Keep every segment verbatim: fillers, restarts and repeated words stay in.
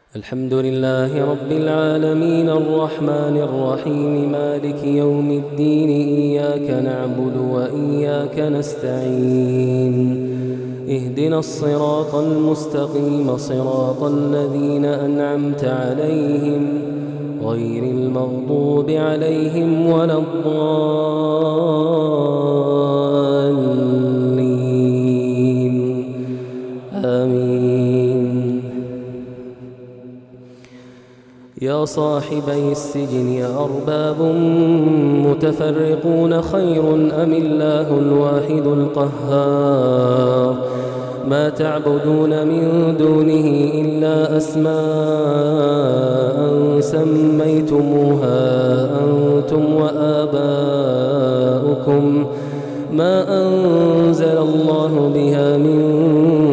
الحمد لله رب العالمين الرحمن الرحيم مالك يوم الدين إياك نعبد وإياك نستعين اهدنا الصراط المستقيم صراط الذين أنعمت عليهم غير المغضوب عليهم ولا الضالين آمين. يا صاحبي السجن أأرباب متفرقون خير أم الله الواحد القهار ما تعبدون من دونه إلا أسماء سميتموها أنتم وآباؤكم ما أنزل الله بها من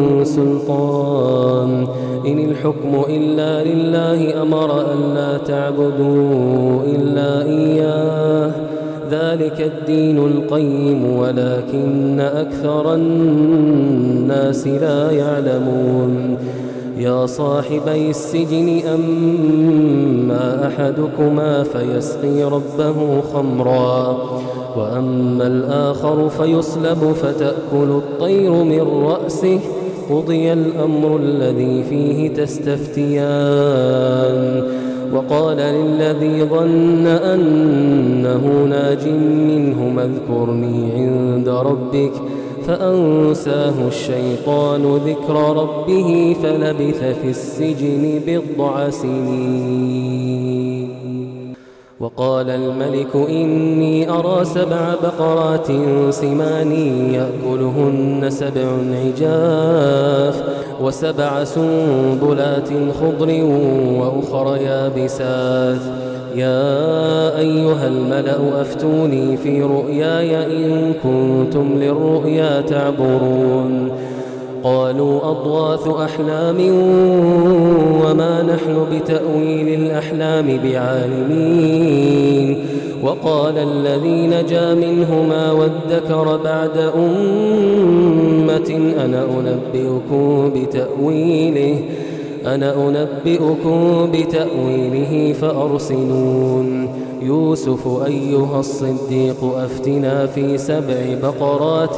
سلطان إن الحكم إلا لله أمر ألا تعبدوا إلا إياه ذلك الدين القيم ولكن أكثر الناس لا يعلمون. يا صاحبي السجن أما أحدكما فيسقي ربه خمرا وأما الآخر فيصلب فتأكل الطير من رأسه قضي الأمر الذي فيه تستفتيان. وقال للذي ظن أنه ناج منهما اذكرني عند ربك فأنساه الشيطان ذكر ربه فلبث في السجن بضع سنين. وقال الملك إني أرى سبع بقرات سمان يأكلهن سبع عجاف وسبع سنبلات خضر وأخر يابسات يا أيها الملأ أفتوني في رؤياي إن كنتم للرؤيا تعبرون. قالوا أضغاث أحلام وما نحن بتأويل الأحلام بعالمين. وقال الذي نجا منهما وادكر بعد أمة أنا أنبئكم بتأويله أنا أنبئكم بتأويله فأرسلون. يوسف أيها الصديق أفتنا في سبع بقرات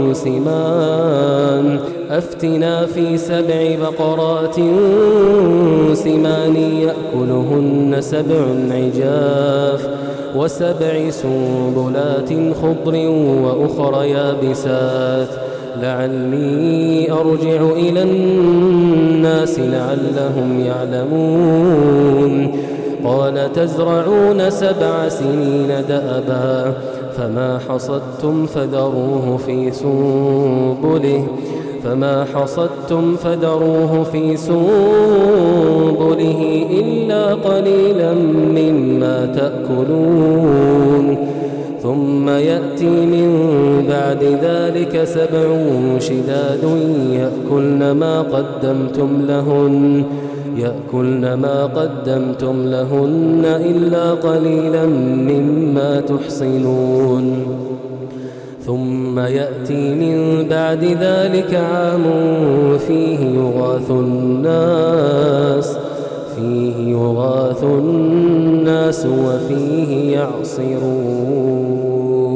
سمان أفتنا في سبع بقرات سمان يأكلهن سبع عجاف وسبع سنبلات خضر وأخر يابسات لعلي أرجع إلى الناس لعلهم يعلمون. قال تزرعون سبع سنين دأبا فما حصدتم فذروه في سنبله فما حصدتم فذروه في سنبله إلا قليلا مما تأكلون. ثم يأتي من بعد ذلك سبع شداد يأكلن ما قدمتم لهن يأكلن ما قدمتم لهن إلا قليلا مما تحصنون. ثم يأتي من بعد ذلك عام فيه يغاث الناس فيه يغاث الناس وفيه يعصرون.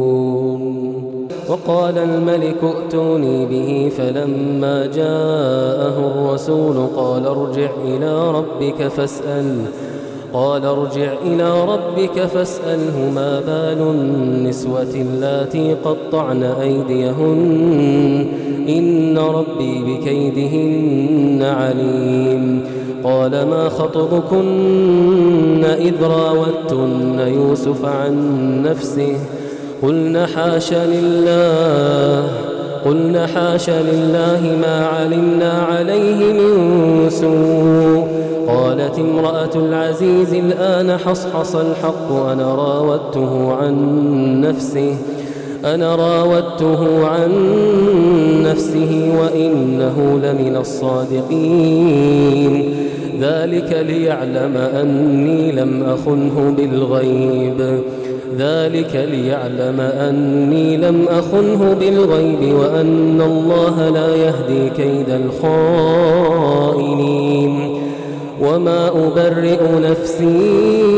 وقال الملك ائتوني به فلما جاءه الرسول قال ارجع إلى ربك فاسأل قال ارجع إلى ربك فاسأله ما بال النسوة اللاتي قطعن أيديهن إن ربي بكيدهن عليم. قال ما خطبكن إذ راوتن يوسف عن نفسه قلن حاش لله قلن حاش لله ما علمنا عليه من سوء. قالت امرأة العزيز الآن حصحص الحق أنا راودته عن نفسه أنا راودته عن نفسه وإنه لمن الصادقين. ذلك ليعلم أني لم أخنه بالغيب ذلك ليعلم أني لم أخنه بالغيب وأن الله لا يهدي كيد الخائنين. وما أبرئ نفسي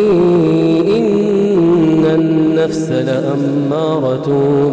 إن النفس لأمارة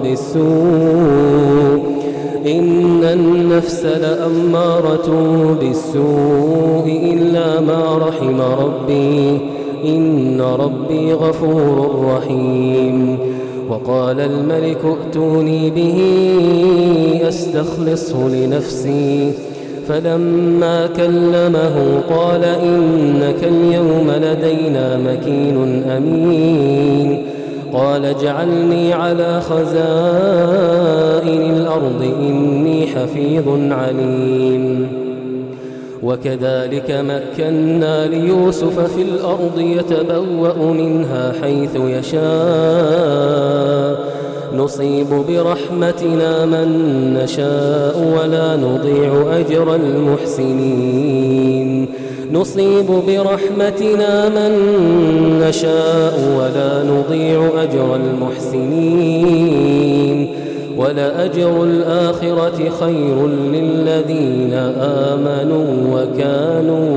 بالسوء إن النفس لأمارة بالسوء إلا ما رحم ربي إن ربي غفور رحيم. وقال الملك ائتوني به أستخلصه لنفسي فلما كلمه قال إنك اليوم لدينا مكين أمين. قال اجعلني على خزائن الأرض إني حفيظ عليم. وكذلك مكنا ليوسف في الأرض يتبوأ منها حيث يشاء نصيب برحمتنا من نشاء ولا نضيع أجر المحسنين نصيب برحمتنا من نشاء ولا نضيع أجر المحسنين ولأجر الآخرة خير للذين آمنوا وكانوا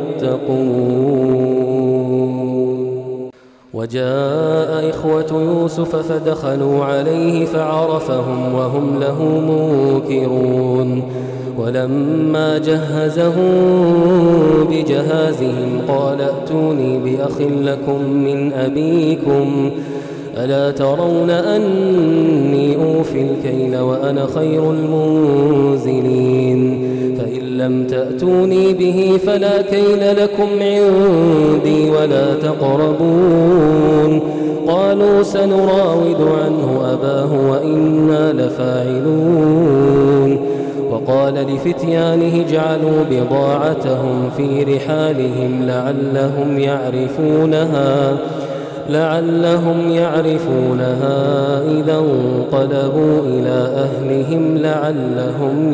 يتقون. وجاء إخوة يوسف فدخلوا عليه فعرفهم وهم له منكرون. ولما جهزهم بجهازهم قال ائتوني بأخ لكم من أبيكم ألا ترون أني أوفي الكيل وأنا خير المنزلين فإن لم تأتوني به فلا كيل لكم عندي ولا تقربون. قالوا سنراود عنه أباه وإنا لفاعلون. وقال لفتيانه اجعلوا بضاعتهم في رحالهم لعلهم يعرفونها لعلهم يعرفونها إذا انقلبوا إلى أهلهم لعلهم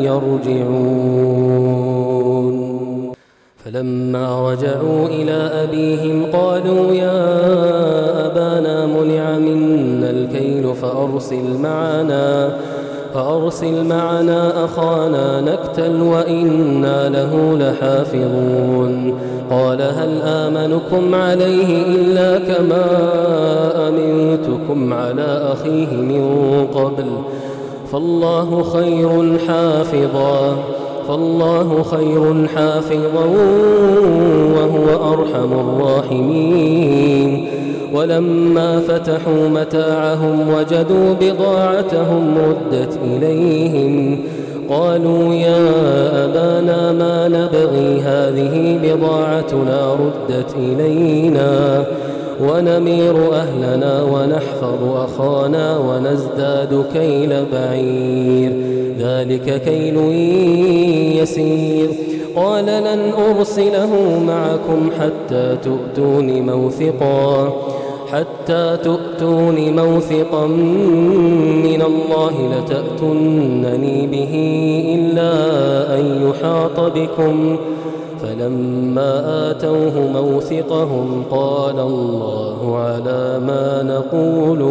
يرجعون. فلما رجعوا إلى أبيهم قالوا يا أبانا منع منا الكيل فأرسل معنا فأرسل معنا أخانا نكتل وإنا له لحافظون. قال هل آمنكم عليه إلا كما أمنتكم على أخيه من قبل فالله خير حافظا فالله خير حافظا وهو أرحم الراحمين. ولما فتحوا متاعهم وجدوا بضاعتهم ردت إليهم قالوا يا أبانا ما نبغي هذه بضاعتنا ردت إلينا ونمير أهلنا ونحفظ أخانا ونزداد كيل بعير ذلك كيل يسير. قال لن أرسله معكم حتى تؤتون موثقا حتى تؤتون موثقا من الله لتأتونني به إلا أن يحاط بكم فلما آتوه موثقهم قال الله على ما نقول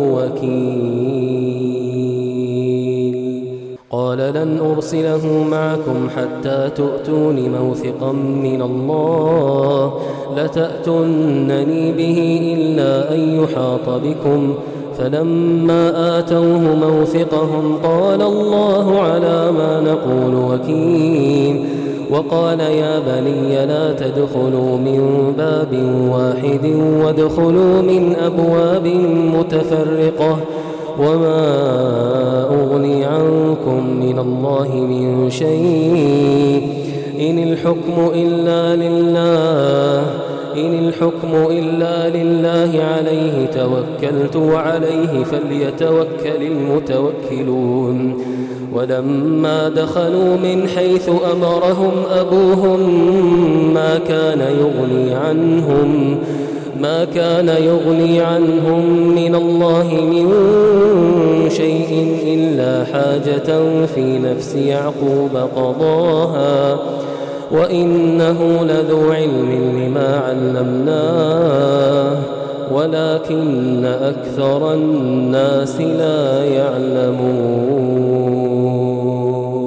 وكيل. قال لن أرسله معكم حتى تؤتون موثقا من الله لتأتونني به إلا أن يحاط بكم فلما آتوه موثقهم قال الله على ما نقول وكيل. وقال يا بني لا تدخلوا من باب واحد وادخلوا من أبواب متفرقة وما أغني عنكم من الله من شيء إن الحكم إلا لله إن الحكم إلا لله عليه توكلت وعليه فليتوكل المتوكلون. ولما دخلوا من حيث أمرهم أبوهم ما كان يغني عنهم ما كان يغني عنهم من الله من شيء إلا حاجة في نفس يعقوب قضاها وإنه لذو علم لما علمناه ولكن أكثر الناس لا يعلمون.